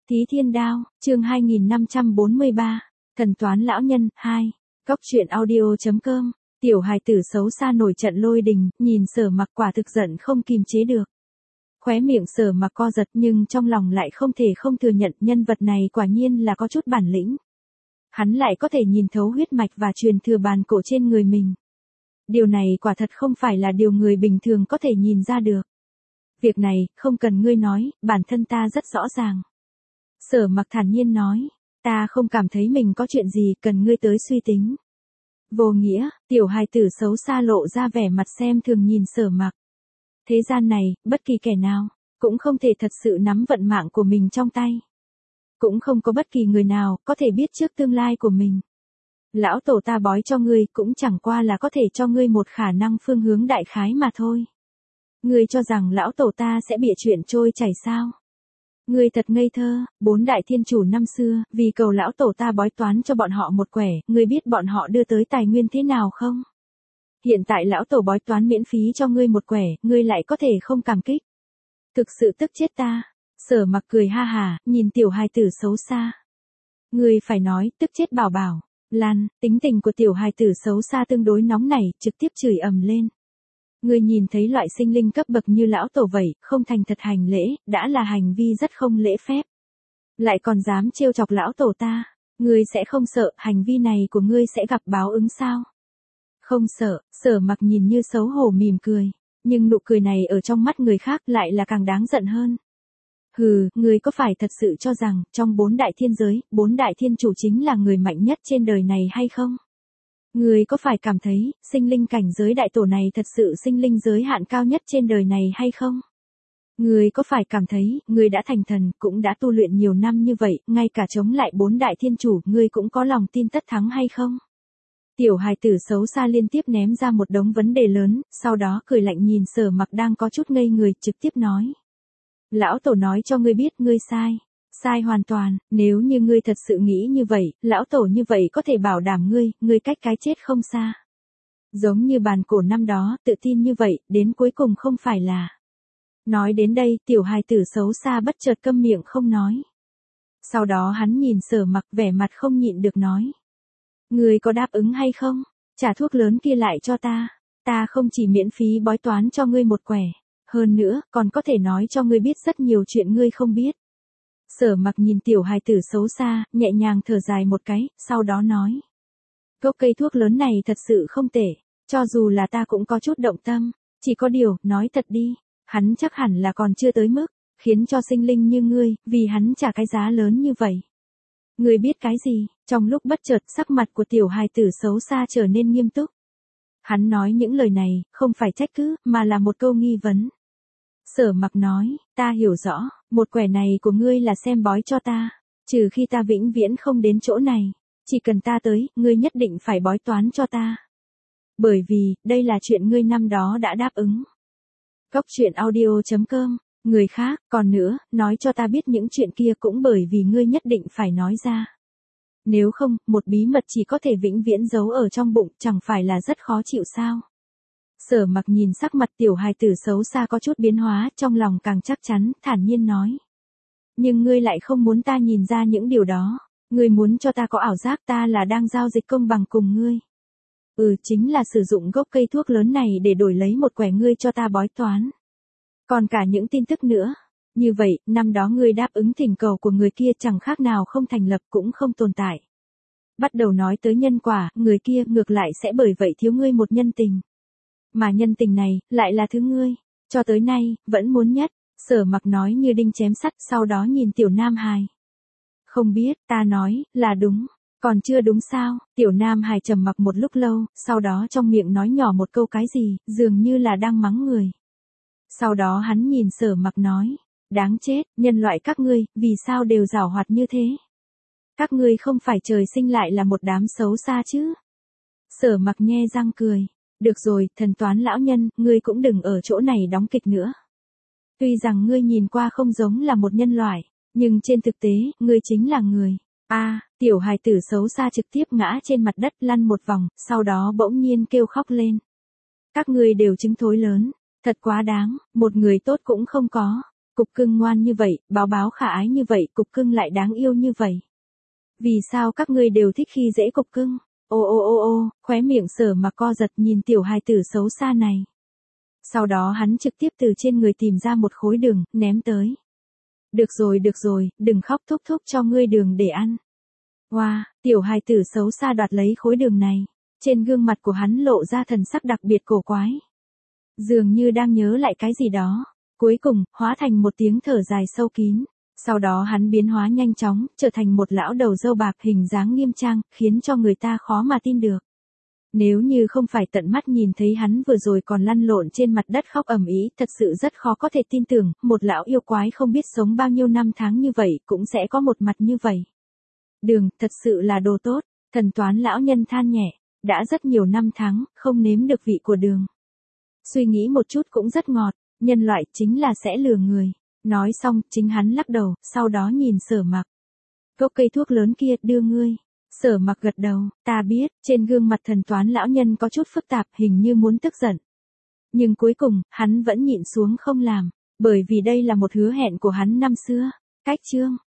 Thí Thiên Đao, chương 2543, Thần Toán Lão Nhân, 2, Cóc truyện audio.com, tiểu hài tử xấu xa nổi trận lôi đình, nhìn Sở Mặc quả thực giận không kìm chế được. Khóe miệng Sở Mặc co giật nhưng trong lòng lại không thể không thừa nhận nhân vật này quả nhiên là có chút bản lĩnh. Hắn lại có thể nhìn thấu huyết mạch và truyền thừa bàn cổ trên người mình. Điều này quả thật không phải là điều người bình thường có thể nhìn ra được. Việc này, không cần ngươi nói, bản thân ta rất rõ ràng. Sở Mặc thản nhiên nói, ta không cảm thấy mình có chuyện gì cần ngươi tới suy tính. Vô nghĩa, tiểu hài tử xấu xa lộ ra vẻ mặt xem thường nhìn Sở Mặc. Thế gian này, bất kỳ kẻ nào, cũng không thể thật sự nắm vận mạng của mình trong tay. Cũng không có bất kỳ người nào có thể biết trước tương lai của mình. Lão tổ ta bói cho ngươi cũng chẳng qua là có thể cho ngươi một khả năng phương hướng đại khái mà thôi. Ngươi cho rằng lão tổ ta sẽ bịa chuyện trôi chảy sao? Ngươi thật ngây thơ, 4 đại thiên chủ năm xưa, vì cầu lão tổ ta bói toán cho bọn họ một quẻ, ngươi biết bọn họ đưa tới tài nguyên thế nào không? Hiện tại lão tổ bói toán miễn phí cho ngươi một quẻ, ngươi lại có thể không cảm kích. Thực sự tức chết ta. Sở Mặc cười ha hà, nhìn tiểu hài tử xấu xa. Ngươi phải nói, tức chết bảo bảo. Lan, tính tình của tiểu hài tử xấu xa tương đối nóng nảy, trực tiếp chửi ầm lên. Ngươi nhìn thấy loại sinh linh cấp bậc như lão tổ vậy, không thành thật hành lễ, đã là hành vi rất không lễ phép. Lại còn dám trêu chọc lão tổ ta, ngươi sẽ không sợ hành vi này của ngươi sẽ gặp báo ứng sao? Không sợ, Sở Mặc nhìn như xấu hổ mỉm cười, nhưng nụ cười này ở trong mắt người khác lại là càng đáng giận hơn. Hừ, ngươi có phải thật sự cho rằng, trong 4 đại thiên giới, 4 đại thiên chủ chính là người mạnh nhất trên đời này hay không? Ngươi có phải cảm thấy, sinh linh cảnh giới đại tổ này thật sự sinh linh giới hạn cao nhất trên đời này hay không? Ngươi có phải cảm thấy, ngươi đã thành thần, cũng đã tu luyện nhiều năm như vậy, ngay cả chống lại 4 đại thiên chủ, ngươi cũng có lòng tin tất thắng hay không? Tiểu hài tử xấu xa liên tiếp ném ra một đống vấn đề lớn, sau đó cười lạnh nhìn Sở Mặc đang có chút ngây người, trực tiếp nói. Lão tổ nói cho ngươi biết ngươi sai. Sai hoàn toàn, nếu như ngươi thật sự nghĩ như vậy, lão tổ như vậy có thể bảo đảm ngươi cách cái chết không xa. Giống như bàn cổ năm đó, tự tin như vậy, đến cuối cùng không phải là. Nói đến đây, tiểu hài tử xấu xa bất chợt câm miệng không nói. Sau đó hắn nhìn Sở Mặc vẻ mặt không nhịn được nói. Ngươi có đáp ứng hay không? Trả thuốc lớn kia lại cho ta. Ta không chỉ miễn phí bói toán cho ngươi một quẻ. Hơn nữa, còn có thể nói cho ngươi biết rất nhiều chuyện ngươi không biết. Sở Mặc nhìn tiểu hài tử xấu xa, nhẹ nhàng thở dài một cái, sau đó nói. Gốc cây thuốc lớn này thật sự không tệ, cho dù là ta cũng có chút động tâm, chỉ có điều, nói thật đi, hắn chắc hẳn là còn chưa tới mức, khiến cho sinh linh như ngươi, vì hắn trả cái giá lớn như vậy. Ngươi biết cái gì? Trong lúc bất chợt sắc mặt của tiểu hài tử xấu xa trở nên nghiêm túc. Hắn nói những lời này, không phải trách cứ, mà là một câu nghi vấn. Sở Mặc nói, ta hiểu rõ, một quẻ này của ngươi là xem bói cho ta, trừ khi ta vĩnh viễn không đến chỗ này, chỉ cần ta tới, ngươi nhất định phải bói toán cho ta. Bởi vì, đây là chuyện ngươi năm đó đã đáp ứng. Cóc truyện audio.com, người khác, còn nữa, nói cho ta biết những chuyện kia cũng bởi vì ngươi nhất định phải nói ra. Nếu không, một bí mật chỉ có thể vĩnh viễn giấu ở trong bụng, chẳng phải là rất khó chịu sao? Sở Mặc nhìn sắc mặt tiểu hài tử xấu xa có chút biến hóa, trong lòng càng chắc chắn, thản nhiên nói. Nhưng ngươi lại không muốn ta nhìn ra những điều đó, ngươi muốn cho ta có ảo giác ta là đang giao dịch công bằng cùng ngươi. Chính là sử dụng gốc cây thuốc lớn này để đổi lấy một quẻ ngươi cho ta bói toán. Còn cả những tin tức nữa. Như vậy, năm đó ngươi đáp ứng thỉnh cầu của người kia chẳng khác nào không thành lập cũng không tồn tại. Bắt đầu nói tới nhân quả, người kia ngược lại sẽ bởi vậy thiếu ngươi một nhân tình. Mà nhân tình này, lại là thứ ngươi, cho tới nay, vẫn muốn nhất. Sở Mặc nói như đinh chém sắt, sau đó nhìn tiểu nam hài. Không biết, ta nói, là đúng. Còn chưa đúng sao? Tiểu nam hài trầm mặc một lúc lâu, sau đó trong miệng nói nhỏ một câu cái gì, dường như là đang mắng người. Sau đó hắn nhìn Sở Mặc nói. Đáng chết, nhân loại các ngươi, vì sao đều giảo hoạt như thế? Các ngươi không phải trời sinh lại là một đám xấu xa chứ? Sở Mặc nhe răng cười. Được rồi, thần toán lão nhân, ngươi cũng đừng ở chỗ này đóng kịch nữa. Tuy rằng ngươi nhìn qua không giống là một nhân loại, nhưng trên thực tế, ngươi chính là người. Tiểu hài tử xấu xa trực tiếp ngã trên mặt đất lăn một vòng, sau đó bỗng nhiên kêu khóc lên. Các ngươi đều trứng thối lớn, thật quá đáng, một người tốt cũng không có. Cục cưng ngoan như vậy, báo báo khả ái như vậy, cục cưng lại đáng yêu như vậy. Vì sao các ngươi đều thích khi dễ cục cưng? Ô ô ô ô, khóe miệng Sở Mặc co giật nhìn tiểu hài tử xấu xa này. Sau đó hắn trực tiếp từ trên người tìm ra một khối đường, ném tới. Được rồi, đừng khóc, thúc thúc cho ngươi đường để ăn. Wow, tiểu hài tử xấu xa đoạt lấy khối đường này. Trên gương mặt của hắn lộ ra thần sắc đặc biệt cổ quái. Dường như đang nhớ lại cái gì đó. Cuối cùng, hóa thành một tiếng thở dài sâu kín. Sau đó hắn biến hóa nhanh chóng, trở thành một lão đầu râu bạc hình dáng nghiêm trang, khiến cho người ta khó mà tin được. Nếu như không phải tận mắt nhìn thấy hắn vừa rồi còn lăn lộn trên mặt đất khóc ầm ĩ, thật sự rất khó có thể tin tưởng, một lão yêu quái không biết sống bao nhiêu năm tháng như vậy, cũng sẽ có một mặt như vậy. Đường, thật sự là đồ tốt, thần toán lão nhân than nhẹ, đã rất nhiều năm tháng, không nếm được vị của đường. Suy nghĩ một chút cũng rất ngọt, nhân loại chính là sẽ lừa người. Nói xong, chính hắn lắc đầu, sau đó nhìn Sở Mặc. Gốc cây thuốc lớn kia, đưa ngươi. Sở Mặc gật đầu, ta biết, trên gương mặt thần toán lão nhân có chút phức tạp, hình như muốn tức giận. Nhưng cuối cùng, hắn vẫn nhịn xuống không làm, bởi vì đây là một hứa hẹn của hắn năm xưa. Cách chương